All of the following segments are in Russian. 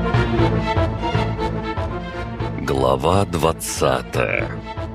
Глава 20.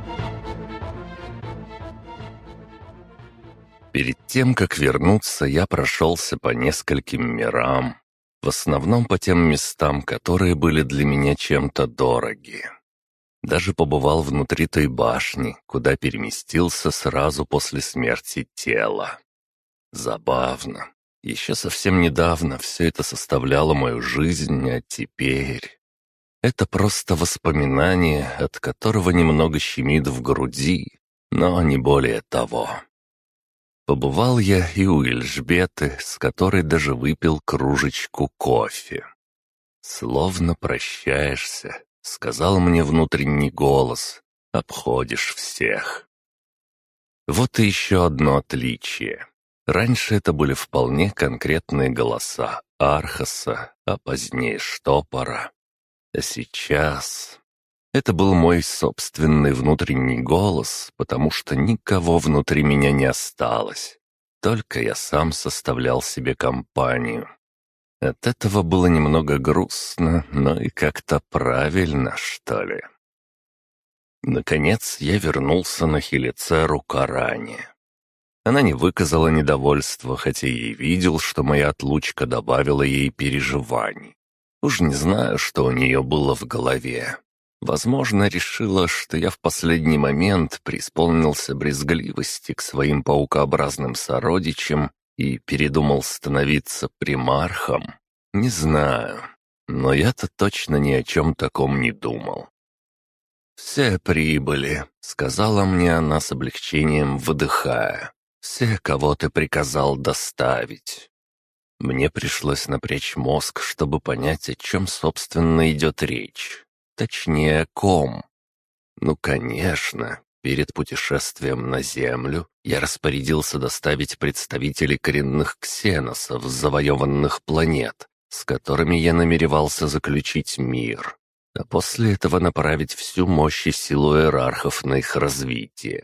Перед тем, как вернуться, я прошелся по нескольким мирам. В основном по тем местам, которые были для меня чем-то дороги. Даже побывал внутри той башни, куда переместился сразу после смерти тела. Забавно. Еще совсем недавно все это составляло мою жизнь, а теперь... Это просто воспоминание, от которого немного щемит в груди, но не более того. Побывал я и у Эльжбеты, с которой даже выпил кружечку кофе. «Словно прощаешься», — сказал мне внутренний голос, — «обходишь всех». Вот и еще одно отличие. Раньше это были вполне конкретные голоса Архаса, а позднее Штопора. А сейчас... Это был мой собственный внутренний голос, потому что никого внутри меня не осталось. Только я сам составлял себе компанию. От этого было немного грустно, но и как-то правильно, что ли. Наконец я вернулся на Хелицеру Каране. Она не выказала недовольства, хотя я и видел, что моя отлучка добавила ей переживаний. Уж не знаю, что у нее было в голове. Возможно, решила, что я в последний момент преисполнился брезгливости к своим паукообразным сородичам и передумал становиться примархом. Не знаю, но я-то точно ни о чем таком не думал. «Все прибыли», — сказала мне она с облегчением, выдыхая. «Все, кого ты приказал доставить». Мне пришлось напрячь мозг, чтобы понять, о чем, собственно, идет речь. Точнее, о ком. Ну, конечно, перед путешествием на Землю я распорядился доставить представителей коренных ксеносов с завоеванных планет, с которыми я намеревался заключить мир, а после этого направить всю мощь и силу иерархов на их развитие.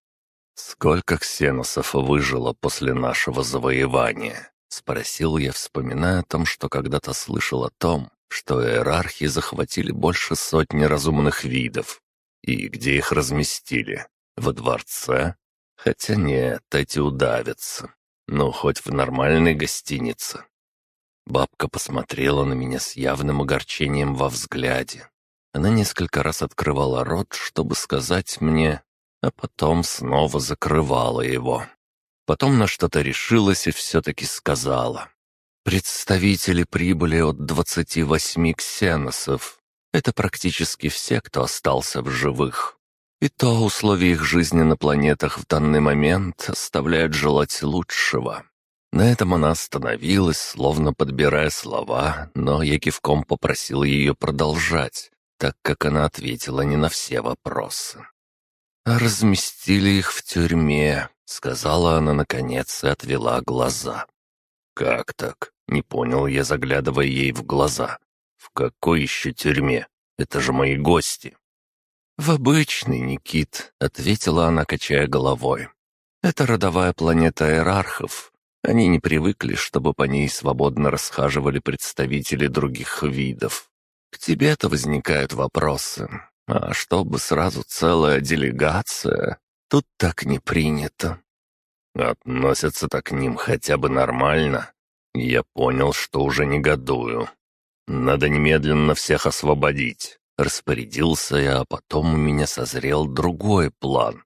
Сколько ксеносов выжило после нашего завоевания? — спросил я, вспоминая о том, что когда-то слышал о том, что иерархи захватили больше сотни разумных видов. И где их разместили? Во дворце? Хотя нет, эти удавятся. Ну, хоть в нормальной гостинице. Бабка посмотрела на меня с явным огорчением во взгляде. Она несколько раз открывала рот, чтобы сказать мне, а потом снова закрывала его. Потом на что-то решилась и все-таки сказала. «Представители прибыли от 28 ксеносов. Это практически все, кто остался в живых. И то условия их жизни на планетах в данный момент оставляют желать лучшего». На этом она остановилась, словно подбирая слова, но я кивком попросил ее продолжать, так как она ответила не на все вопросы. «Разместили их в тюрьме», — сказала она наконец и отвела глаза. «Как так?» — не понял я, заглядывая ей в глаза. «В какой еще тюрьме? Это же мои гости». «В обычный, Никит», — ответила она, качая головой. «Это родовая планета иерархов. Они не привыкли, чтобы по ней свободно расхаживали представители других видов. К тебе-то возникают вопросы. А чтобы сразу целая делегация, тут так не принято». «Относятся-то к ним хотя бы нормально?» Я понял, что уже негодую. «Надо немедленно всех освободить», — распорядился я, а потом у меня созрел другой план.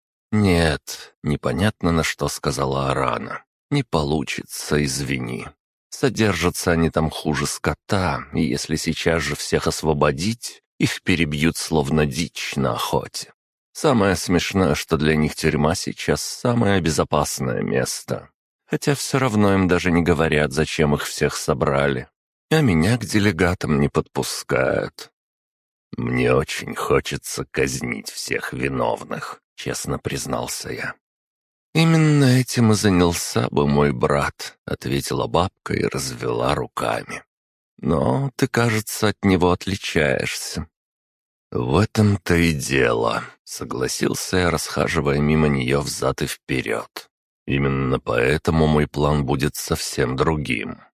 «Нет, непонятно на что сказала Арана. Не получится, извини. Содержатся они там хуже скота, и если сейчас же всех освободить, их перебьют словно дичь на охоте. Самое смешное, что для них тюрьма сейчас самое безопасное место. Хотя все равно им даже не говорят, зачем их всех собрали. А меня к делегатам не подпускают». «Мне очень хочется казнить всех виновных», — честно признался я. «Именно этим и занялся бы мой брат», — ответила бабка и развела руками. «Но ты, кажется, от него отличаешься». «В этом-то и дело», — согласился я, расхаживая мимо нее взад и вперед. «Именно поэтому мой план будет совсем другим.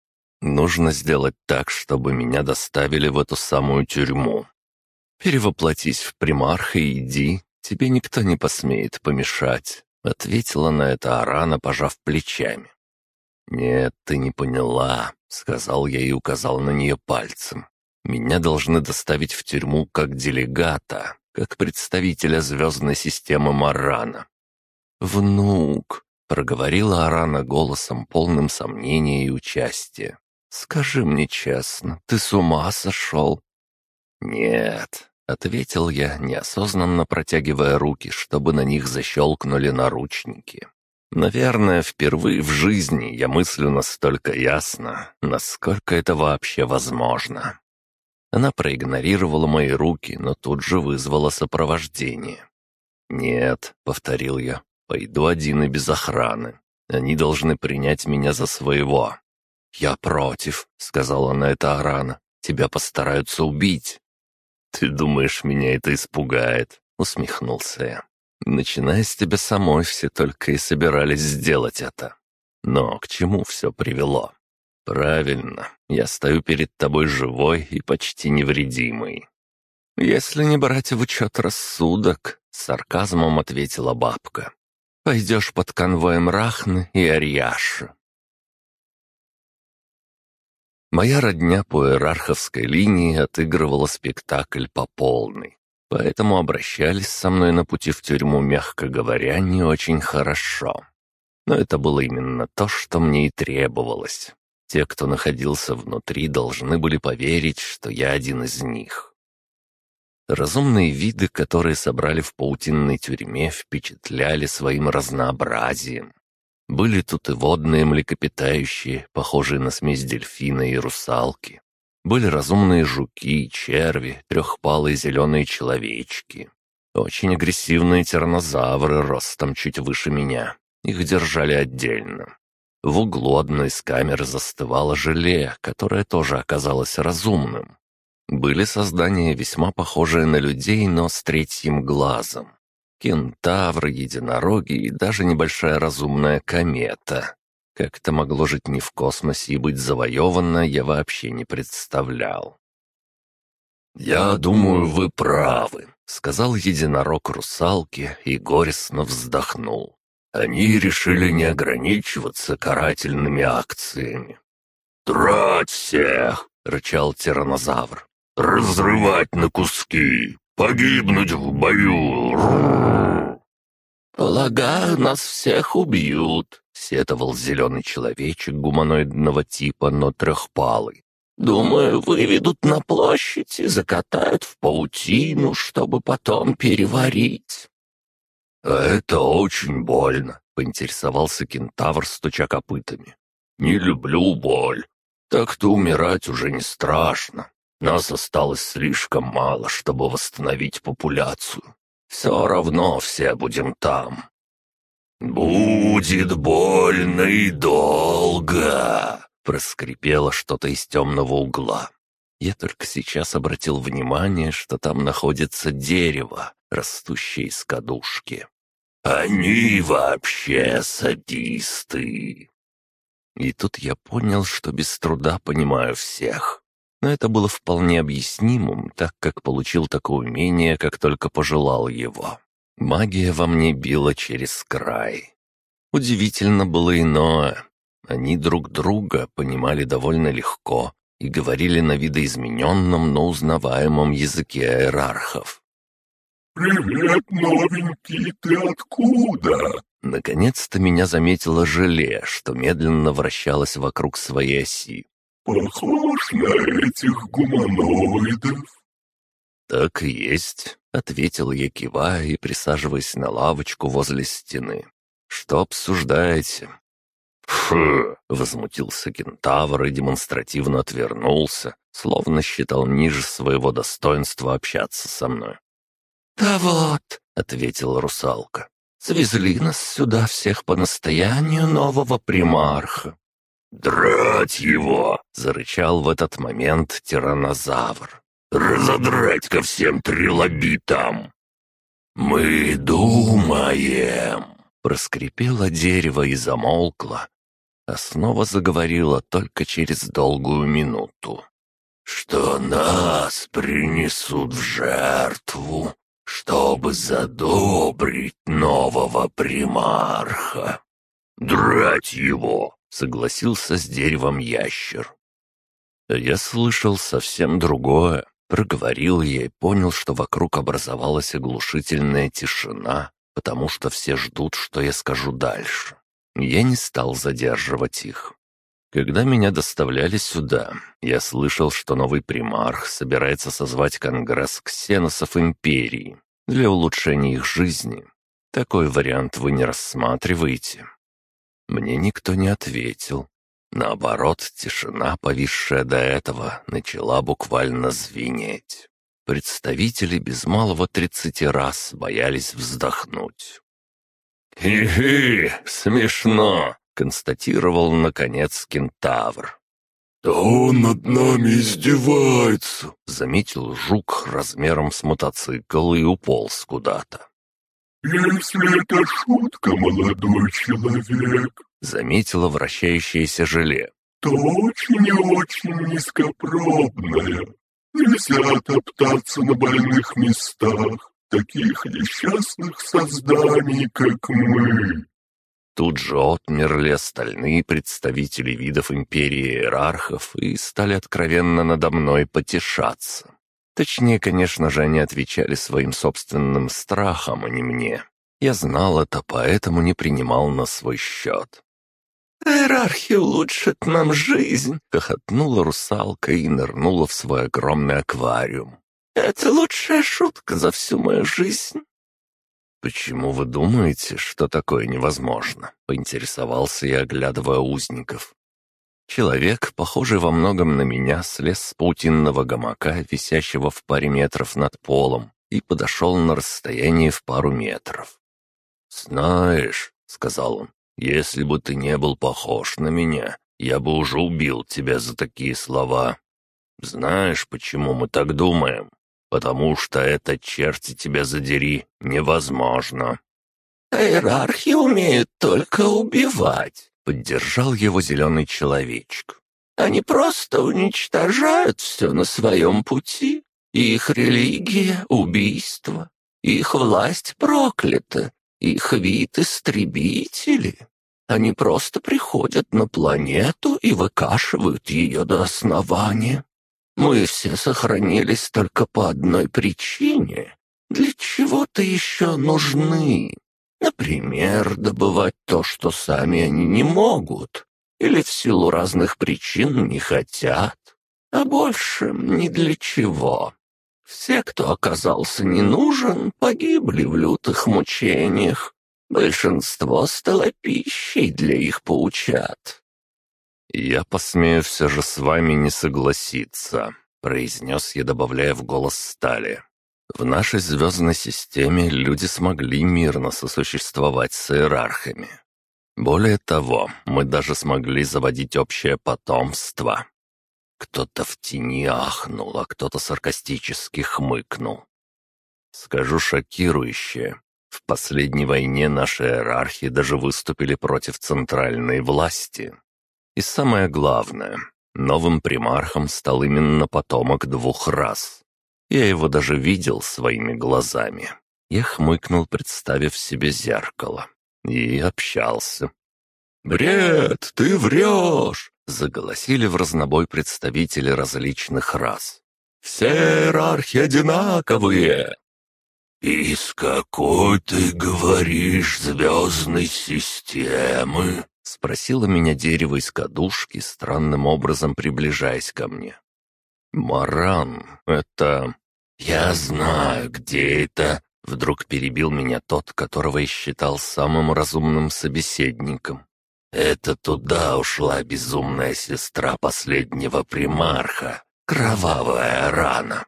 Нужно сделать так, чтобы меня доставили в эту самую тюрьму. Перевоплотись в примарха и иди, тебе никто не посмеет помешать», — ответила на это Арана, пожав плечами. «Нет, ты не поняла», — сказал я и указал на нее пальцем. «Меня должны доставить в тюрьму как делегата, как представителя звездной системы Марана». «Внук», — проговорила Арана голосом, полным сомнения и участия. «Скажи мне честно, ты с ума сошел?» «Нет», — ответил я, неосознанно протягивая руки, чтобы на них защелкнули наручники. «Наверное, впервые в жизни я мыслю настолько ясно, насколько это вообще возможно». Она проигнорировала мои руки, но тут же вызвала сопровождение. «Нет», — повторил я, — «пойду один и без охраны. Они должны принять меня за своего». «Я против», — сказала на это Арана. «Тебя постараются убить». «Ты думаешь, меня это испугает?» — усмехнулся я. «Начиная с тебя самой, все только и собирались сделать это. Но к чему все привело? Правильно, я стою перед тобой живой и почти невредимый». «Если не брать в учет рассудок», — с сарказмом ответила бабка, — «пойдешь под конвоем Рахны и Арьяши». Моя родня по иерарховской линии отыгрывала спектакль по полной, поэтому обращались со мной на пути в тюрьму, мягко говоря, не очень хорошо. Но это было именно то, что мне и требовалось. Те, кто находился внутри, должны были поверить, что я один из них. Разумные виды, которые собрали в паутинной тюрьме, впечатляли своим разнообразием. Были тут и водные млекопитающие, похожие на смесь дельфина и русалки. Были разумные жуки и черви, трехпалые зеленые человечки. Очень агрессивные тираннозавры ростом чуть выше меня. Их держали отдельно. В углу одной из камер застывало желе, которое тоже оказалось разумным. Были создания, весьма похожие на людей, но с третьим глазом. Кентавры, единороги и даже небольшая разумная комета. Как это могло жить не в космосе и быть завоевано, я вообще не представлял. «Я думаю, вы правы», — сказал единорог русалке и горестно вздохнул. «Они решили не ограничиваться карательными акциями». «Драть всех!» — рычал тираннозавр. «Разрывать на куски! Погибнуть в бою!» «Полагаю, нас всех убьют», — сетовал зеленый человечек гуманоидного типа, но трехпалый. «Думаю, выведут на площадь и закатают в паутину, чтобы потом переварить». «А это очень больно», — поинтересовался кентавр, стуча копытами. «Не люблю боль. Так-то умирать уже не страшно. Нас осталось слишком мало, чтобы восстановить популяцию. Все равно все будем там». «Будет больно и долго», — проскрипело что-то из темного угла. Я только сейчас обратил внимание, что там находится дерево, растущее из кадушки. «Они вообще садисты». И тут я понял, что без труда понимаю всех. Но это было вполне объяснимым, так как получил такое умение, как только пожелал его. Магия во мне била через край. Удивительно было иное. Они друг друга понимали довольно легко и говорили на видоизмененном, но узнаваемом языке иерархов. «Привет, новенький, ты откуда?» Наконец-то меня заметило желе, что медленно вращалось вокруг своей оси. «Похож на этих гуманоидов?» «Так и есть», — ответил я, кивая и присаживаясь на лавочку возле стены. «Что обсуждаете?» «Фу!» — возмутился кентавр и демонстративно отвернулся, словно считал ниже своего достоинства общаться со мной. «Да вот», — ответила русалка, — «свезли нас сюда всех по настоянию нового примарха». «Драть его!» — зарычал в этот момент тираннозавр. «Разодрать ко всем трилобитам!» «Мы думаем!» Проскрипело дерево и замолкло. а снова заговорила только через долгую минуту. «Что нас принесут в жертву, чтобы задобрить нового примарха. Драть его!» — согласился с деревом ящер. Я слышал совсем другое. Проговорил я и понял, что вокруг образовалась оглушительная тишина, потому что все ждут, что я скажу дальше. Я не стал задерживать их. Когда меня доставляли сюда, я слышал, что новый примарх собирается созвать конгресс ксеносов Империи для улучшения их жизни. Такой вариант вы не рассматриваете. Мне никто не ответил. Наоборот, тишина, повисшая до этого, начала буквально звенеть. Представители без малого 30 раз боялись вздохнуть. «Хи-хи, смешно!» — констатировал, наконец, кентавр. «Да он над нами издевается!» — заметил жук размером с мотоцикл и уполз куда-то. «Если это шутка, молодой человек», — заметила вращающееся желе, — «то очень и очень низкопробная. Нельзя топтаться на больных местах таких несчастных созданий, как мы». Тут же отмерли остальные представители видов империи иерархов и стали откровенно надо мной потешаться. Точнее, конечно же, они отвечали своим собственным страхом, а не мне. Я знал это, поэтому не принимал на свой счет. «Иерархия улучшит нам жизнь!» — хохотнула русалка и нырнула в свой огромный аквариум. «Это лучшая шутка за всю мою жизнь!» «Почему вы думаете, что такое невозможно?» — поинтересовался я, оглядывая узников. Человек, похожий во многом на меня, слез с паутинного гамака, висящего в паре метров над полом, и подошел на расстояние в пару метров. «Знаешь», — сказал он, — «если бы ты не был похож на меня, я бы уже убил тебя за такие слова. Знаешь, почему мы так думаем? Потому что это, черти тебя задери, невозможно». «Иерархи умеют только убивать», — поддержал его зеленый человечек. «Они просто уничтожают все на своем пути. Их религия — убийство, их власть проклята, их вид — истребители. Они просто приходят на планету и выкашивают ее до основания. Мы все сохранились только по одной причине. Для чего-то еще нужны. Например, добывать то, что сами они не могут, или в силу разных причин не хотят, а больше ни для чего. Все, кто оказался не нужен, погибли в лютых мучениях. Большинство стало пищей для их паучат». «Я посмею все же с вами не согласиться», — произнес я, добавляя в голос стали. «В нашей звездной системе люди смогли мирно сосуществовать с иерархами. Более того, мы даже смогли заводить общее потомство». Кто-то в тени ахнул, а кто-то саркастически хмыкнул. Скажу шокирующее. В последней войне наши иерархи даже выступили против центральной власти. И самое главное, новым примархом стал именно потомок 2 рас. Я его даже видел своими глазами. Я хмыкнул, представив себе зеркало. И общался. «Бред, ты врешь!» — заголосили в разнобой представители различных рас. «Все иерархи одинаковые!» «Из какой, ты говоришь, звездной системы?» — спросило меня дерево из кадушки, странным образом приближаясь ко мне. «Маран, это...» «Я знаю, где это!» — вдруг перебил меня тот, которого я считал самым разумным собеседником. «Это туда ушла безумная сестра последнего примарха, кровавая рана».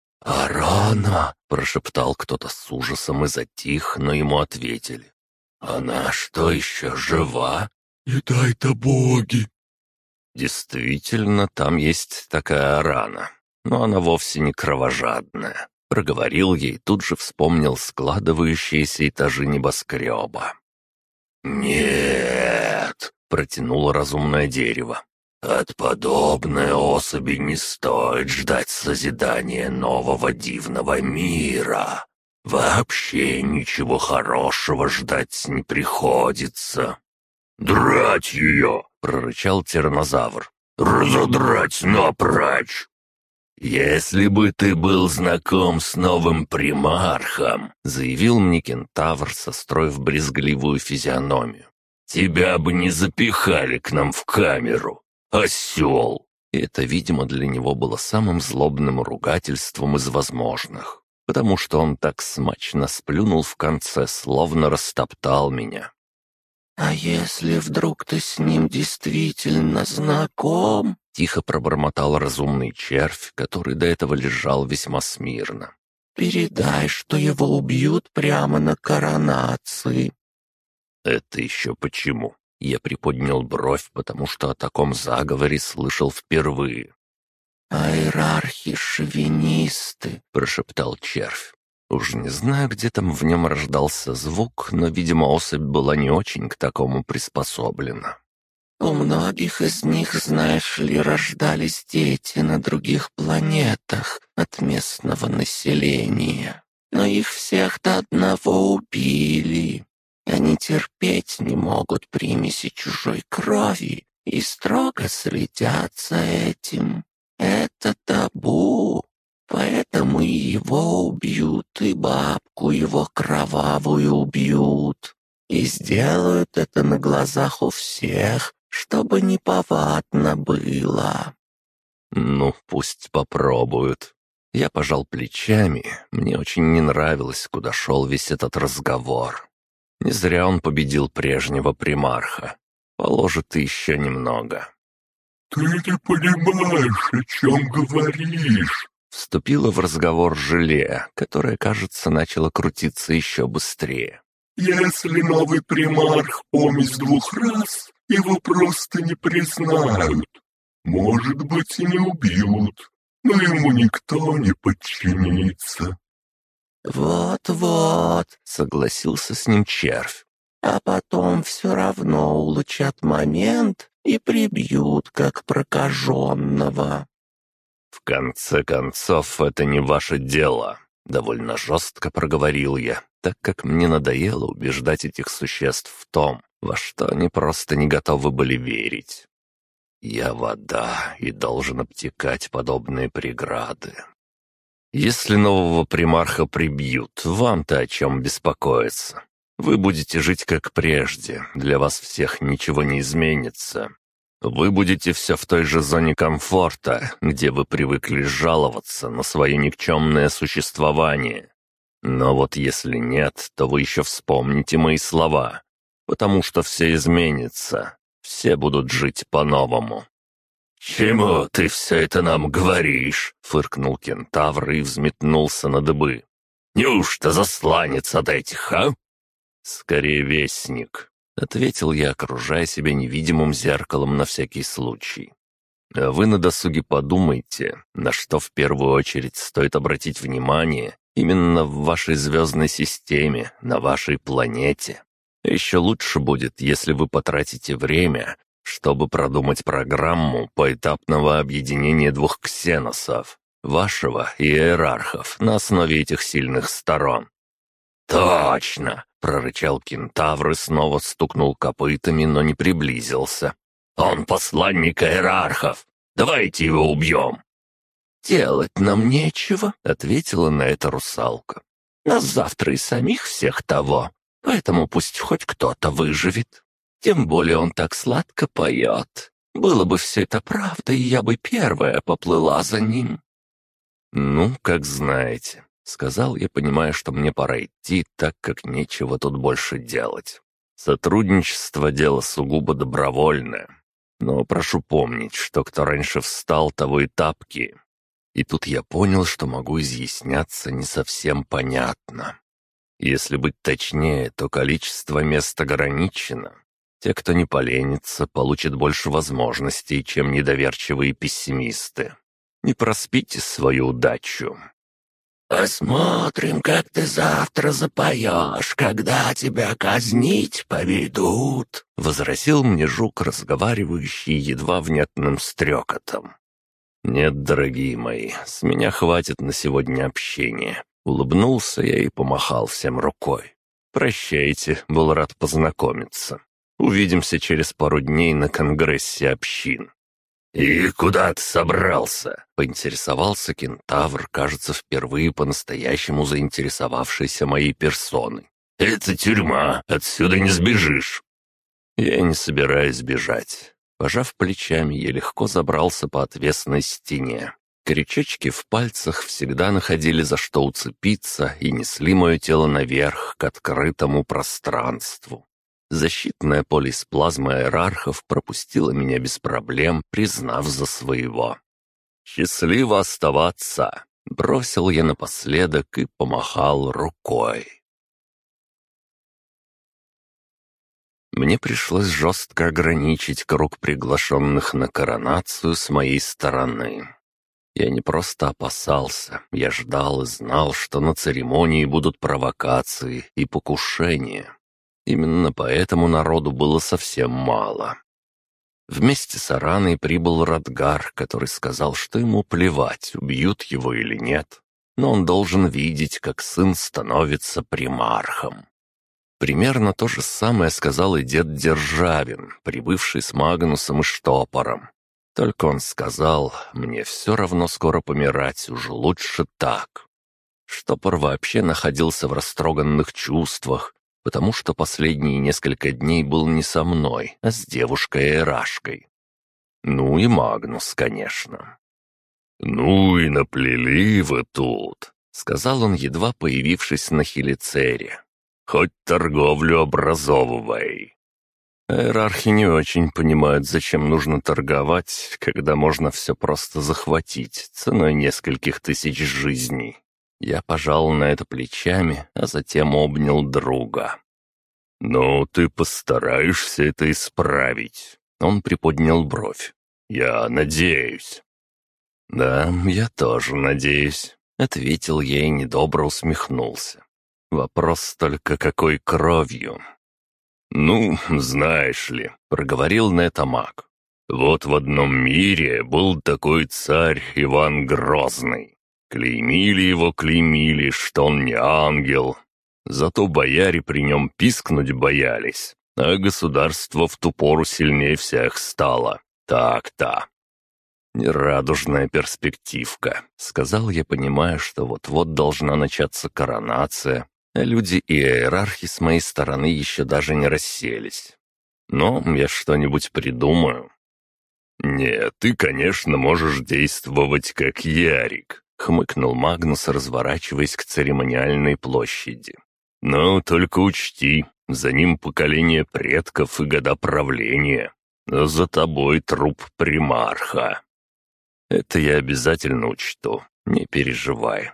«Арана!» — прошептал кто-то с ужасом и затих, но ему ответили. «Она что, еще жива?» «И дай-то боги!» «Действительно, там есть такая рана, но она вовсе не кровожадная», — проговорил ей, тут же вспомнил складывающиеся этажи небоскреба. «Нет», — протянуло разумное дерево. «От подобной особи не стоит ждать созидания нового дивного мира. Вообще ничего хорошего ждать не приходится». «Драть ее!» — прорычал тираннозавр. «Разодрать напрочь!» «Если бы ты был знаком с новым примархом», — заявил мне кентавр, состроив брезгливую физиономию, «тебя бы не запихали к нам в камеру, осел!» И это, видимо, для него было самым злобным ругательством из возможных, потому что он так смачно сплюнул в конце, словно растоптал меня. «А если вдруг ты с ним действительно знаком?» — тихо пробормотал разумный червь, который до этого лежал весьма смирно. «Передай, что его убьют прямо на коронации». «Это еще почему?» Я приподнял бровь, потому что о таком заговоре слышал впервые. «Иерархи-шовинисты», — прошептал червь. Уж не знаю, где там в нем рождался звук, но, видимо, особь была не очень к такому приспособлена. «У многих из них, знаешь ли, рождались дети на других планетах от местного населения, но их всех до одного убили. Они терпеть не могут примеси чужой крови и строго следят за этим. Это табу. Поэтому и его убьют, и бабку его кровавую убьют. И сделают это на глазах у всех, чтобы неповадно было». Ну, пусть попробуют. Я пожал плечами, мне очень не нравилось, куда шел весь этот разговор. Не зря он победил прежнего примарха. Положит еще немного. «Ты не понимаешь, о чем говоришь?» Вступила в разговор желе, которое, кажется, начало крутиться еще быстрее. «Если новый примарх помесь двух рас, его просто не признают. Может быть, и не убьют, но ему никто не подчинится». «Вот-вот», — согласился с ним червь. «А потом все равно улучшат момент и прибьют, как прокаженного». «В конце концов, это не ваше дело», — довольно жестко проговорил я, так как мне надоело убеждать этих существ в том, во что они просто не готовы были верить. Я вода и должен обтекать подобные преграды. Если нового примарха прибьют, вам-то о чем беспокоиться? Вы будете жить как прежде, для вас всех ничего не изменится. Вы будете все в той же зоне комфорта, где вы привыкли жаловаться на свое никчемное существование. Но вот если нет, то вы еще вспомните мои слова, потому что все изменится, все будут жить по-новому». «Чему ты все это нам говоришь?» — фыркнул кентавр и взметнулся на дыбы. «Неужто засланец от этих, а?» «Скорее вестник», — ответил я, окружая себя невидимым зеркалом на всякий случай. «А вы на досуге подумайте, на что в первую очередь стоит обратить внимание именно в вашей звездной системе, на вашей планете. Еще лучше будет, если вы потратите время, чтобы продумать программу поэтапного объединения двух ксеносов, вашего и иерархов, на основе этих сильных сторон». «Точно!» — прорычал кентавр и снова стукнул копытами, но не приблизился. «Он посланник иерархов! Давайте его убьем!» «Делать нам нечего», — ответила на это русалка. «Нас завтра и самих всех того, поэтому пусть хоть кто-то выживет. Тем более он так сладко поет. Было бы все это правда, и я бы первая поплыла за ним». «Ну, как знаете», — сказал я, понимая, что мне пора идти, так как нечего тут больше делать. Сотрудничество — дело сугубо добровольное. Но прошу помнить, что кто раньше встал, того и тапки. И тут я понял, что могу изъясняться не совсем понятно. Если быть точнее, то количество мест ограничено. Те, кто не поленится, получат больше возможностей, чем недоверчивые пессимисты. Не проспите свою удачу. «Посмотрим, как ты завтра запоешь, когда тебя казнить поведут», — возразил мне жук, разговаривающий едва внятным стрекотом. «Нет, дорогие мои, с меня хватит на сегодня общения». Улыбнулся я и помахал всем рукой. «Прощайте, был рад познакомиться. Увидимся через пару дней на конгрессе общин». «И куда ты собрался?» — поинтересовался кентавр, кажется, впервые по-настоящему заинтересовавшийся моей персоной. «Это тюрьма, отсюда не сбежишь». Я не собираюсь бежать. Пожав плечами, я легко забрался по отвесной стене. Крючочки в пальцах всегда находили за что уцепиться и несли мое тело наверх к открытому пространству. Защитное поле из плазмы иерархов пропустило меня без проблем, признав за своего. «Счастливо оставаться!» — бросил я напоследок и помахал рукой. Мне пришлось жестко ограничить круг приглашенных на коронацию с моей стороны. Я не просто опасался, я ждал и знал, что на церемонии будут провокации и покушения. Именно поэтому народу было совсем мало. Вместе с Араной прибыл Радгар, который сказал, что ему плевать, убьют его или нет, но он должен видеть, как сын становится примархом. Примерно то же самое сказал и дед Державин, прибывший с Магнусом и Штопором. Только он сказал, мне все равно скоро помирать, уж лучше так. Штопор вообще находился в растроганных чувствах, потому что последние несколько дней был не со мной, а с девушкой-эрашкой. Ну и Магнус, конечно. «Ну и наплели вы тут», — сказал он, едва появившись на Хелицере. «Хоть торговлю образовывай». Иерархи не очень понимают, зачем нужно торговать, когда можно все просто захватить ценой нескольких тысяч жизней. Я пожал на это плечами, а затем обнял друга. «Ну, ты постараешься это исправить». Он приподнял бровь. «Я надеюсь». «Да, я тоже надеюсь», — ответил я и недобро усмехнулся. «Вопрос только какой кровью?» «Ну, знаешь ли», — проговорил Нетамак. «Вот в одном мире был такой царь Иван Грозный. Клеймили, что он не ангел. Зато бояре при нем пискнуть боялись, а государство в ту пору сильнее всех стало. Так-то». «Нерадужная перспективка», — сказал я, понимая, что вот-вот должна начаться коронация, а люди и иерархи с моей стороны еще даже не расселись. Но я что-нибудь придумаю. «Нет, ты, конечно, можешь действовать как Ярик», — хмыкнул Магнус, разворачиваясь к церемониальной площади. «Но только учти, за ним поколение предков и года правления, а за тобой труп примарха». «Это я обязательно учту, не переживай».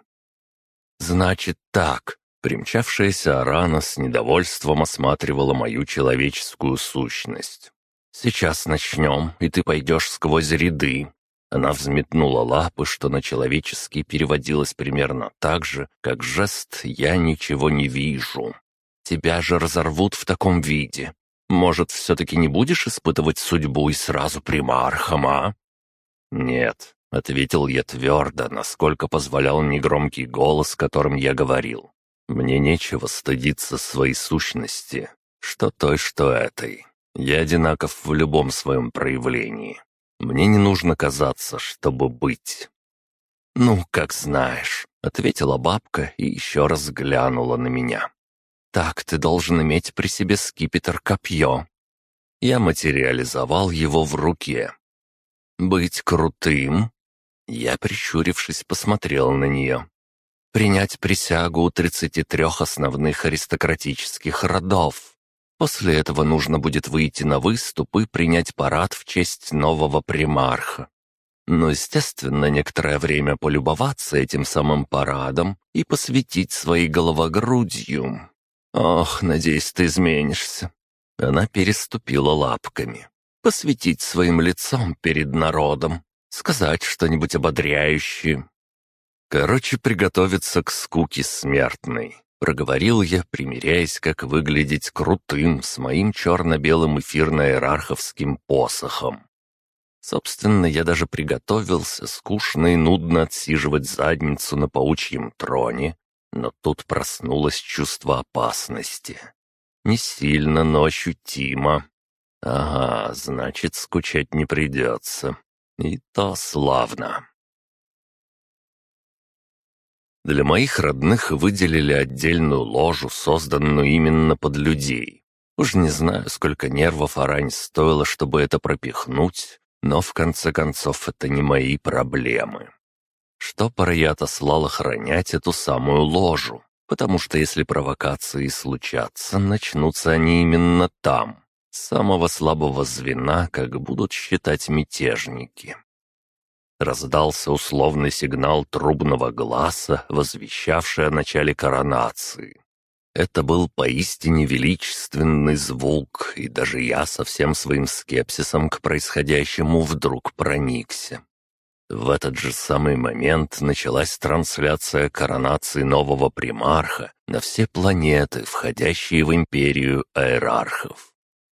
«Значит так». Примчавшаяся Арана с недовольством осматривала мою человеческую сущность. «Сейчас начнем, и ты пойдешь сквозь ряды». Она взметнула лапы, что на человеческий переводилось примерно так же, как жест «я ничего не вижу». «Тебя же разорвут в таком виде. Может, все-таки не будешь испытывать судьбу и сразу примархом, а?» «Нет», — ответил я твердо, насколько позволял негромкий голос, которым я говорил. «Мне нечего стыдиться своей сущности, что той, что этой. Я одинаков в любом своем проявлении. Мне не нужно казаться, чтобы быть». «Ну, как знаешь», — ответила бабка и еще раз глянула на меня. «Так ты должен иметь при себе скипетр-копье». Я материализовал его в руке. «Быть крутым?» Я, прищурившись, посмотрел на нее. «Принять присягу у 33 основных аристократических родов. После этого нужно будет выйти на выступ и принять парад в честь нового примарха. Но, естественно, некоторое время полюбоваться этим самым парадом и посвятить своей головогрудью. Ох, надеюсь, ты изменишься». Она переступила лапками. «Посвятить своим лицом перед народом, сказать что-нибудь ободряющее». Короче, приготовиться к скуке смертной. Проговорил я, примиряясь, как выглядеть крутым с моим черно-белым эфирно-иерарховским посохом. Собственно, я даже приготовился скучно и нудно отсиживать задницу на паучьем троне, но тут проснулось чувство опасности. Не сильно, но ощутимо. Ага, значит, скучать не придется. И то славно. Для моих родных выделили отдельную ложу, созданную именно под людей. Уж не знаю, сколько нервов Арань стоило, чтобы это пропихнуть, но в конце концов это не мои проблемы. Штопор я отослал охранять эту самую ложу, потому что если провокации случатся, начнутся они именно там, с самого слабого звена, как будут считать мятежники. Раздался условный сигнал трубного гласа, возвещавший о начале коронации. Это был поистине величественный звук, и даже я со всем своим скепсисом к происходящему вдруг проникся. В этот же самый момент началась трансляция коронации нового примарха на все планеты, входящие в империю аэрархов.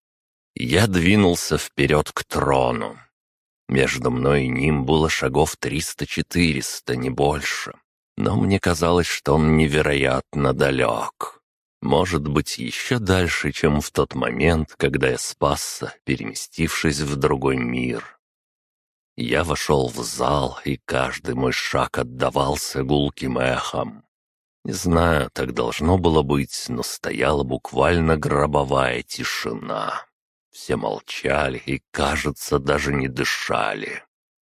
Я двинулся вперед к трону. Между мной и ним было шагов 300-400, не больше. Но мне казалось, что он невероятно далек. Может быть, еще дальше, чем в тот момент, когда я спасся, переместившись в другой мир. Я вошел в зал, и каждый мой шаг отдавался гулким эхом. Не знаю, так должно было быть, но стояла буквально гробовая тишина. Все молчали и, кажется, даже не дышали.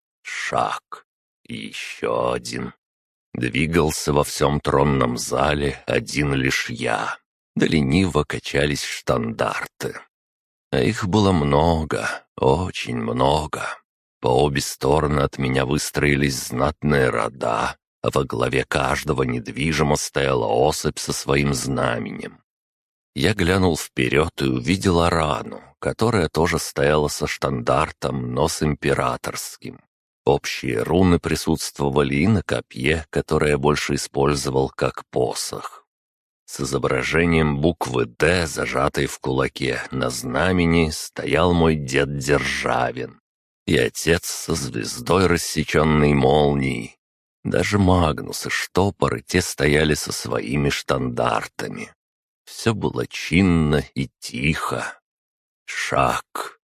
Шаг. И еще один. Двигался во всем тронном зале один лишь я. Да лениво качались штандарты. А их было много, очень много. По обе стороны от меня выстроились знатные рода, а во главе каждого недвижимо стояла особь со своим знаменем. Я глянул вперед и увидел Арану, которая тоже стояла со штандартом, но с императорским. Общие руны присутствовали и на копье, которое я больше использовал как посох. С изображением буквы «Д», зажатой в кулаке, на знамени стоял мой дед Державин. И отец со звездой, рассеченной молнией. Даже Магнус и Штопор, и те стояли со своими штандартами. Все было чинно и тихо. Шаг.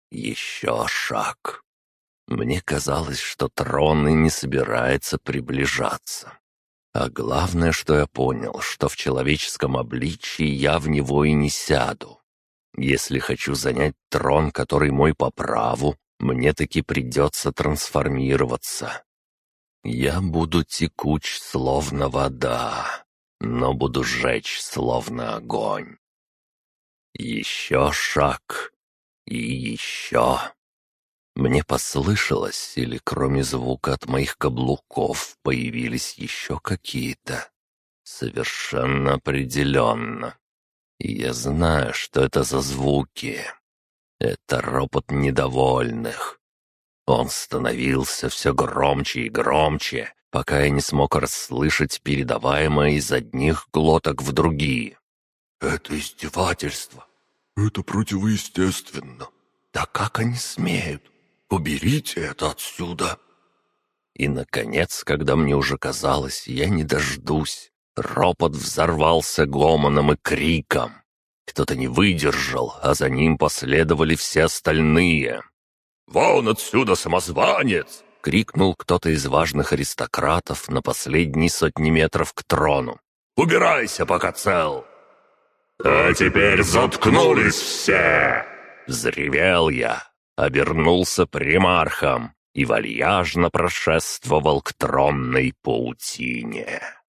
Еще шаг. Мне казалось, что трон и не собирается приближаться. А главное, что я понял, что в человеческом обличии я в него и не сяду. Если хочу занять трон, который мой по праву, мне таки придется трансформироваться. Я буду текуч, словно вода, но буду жечь, словно огонь. Еще шаг. И еще. Мне послышалось, или кроме звука от моих каблуков появились еще какие-то. Совершенно определенно. И я знаю, что это за звуки. Это ропот недовольных. Он становился все громче и громче, пока я не смог расслышать передаваемое из одних глоток в другие. «Это издевательство. Это противоестественно. Да как они смеют? Уберите это отсюда!» И, наконец, когда мне уже казалось, я не дождусь, ропот взорвался гомоном и криком. Кто-то не выдержал, а за ним последовали все остальные. «Вон отсюда, самозванец!» — крикнул кто-то из важных аристократов на последние сотни метров к трону. «Убирайся, пока цел!» «А теперь заткнулись все!» — взревел я, обернулся примархом и вальяжно прошествовал к тронной паутине.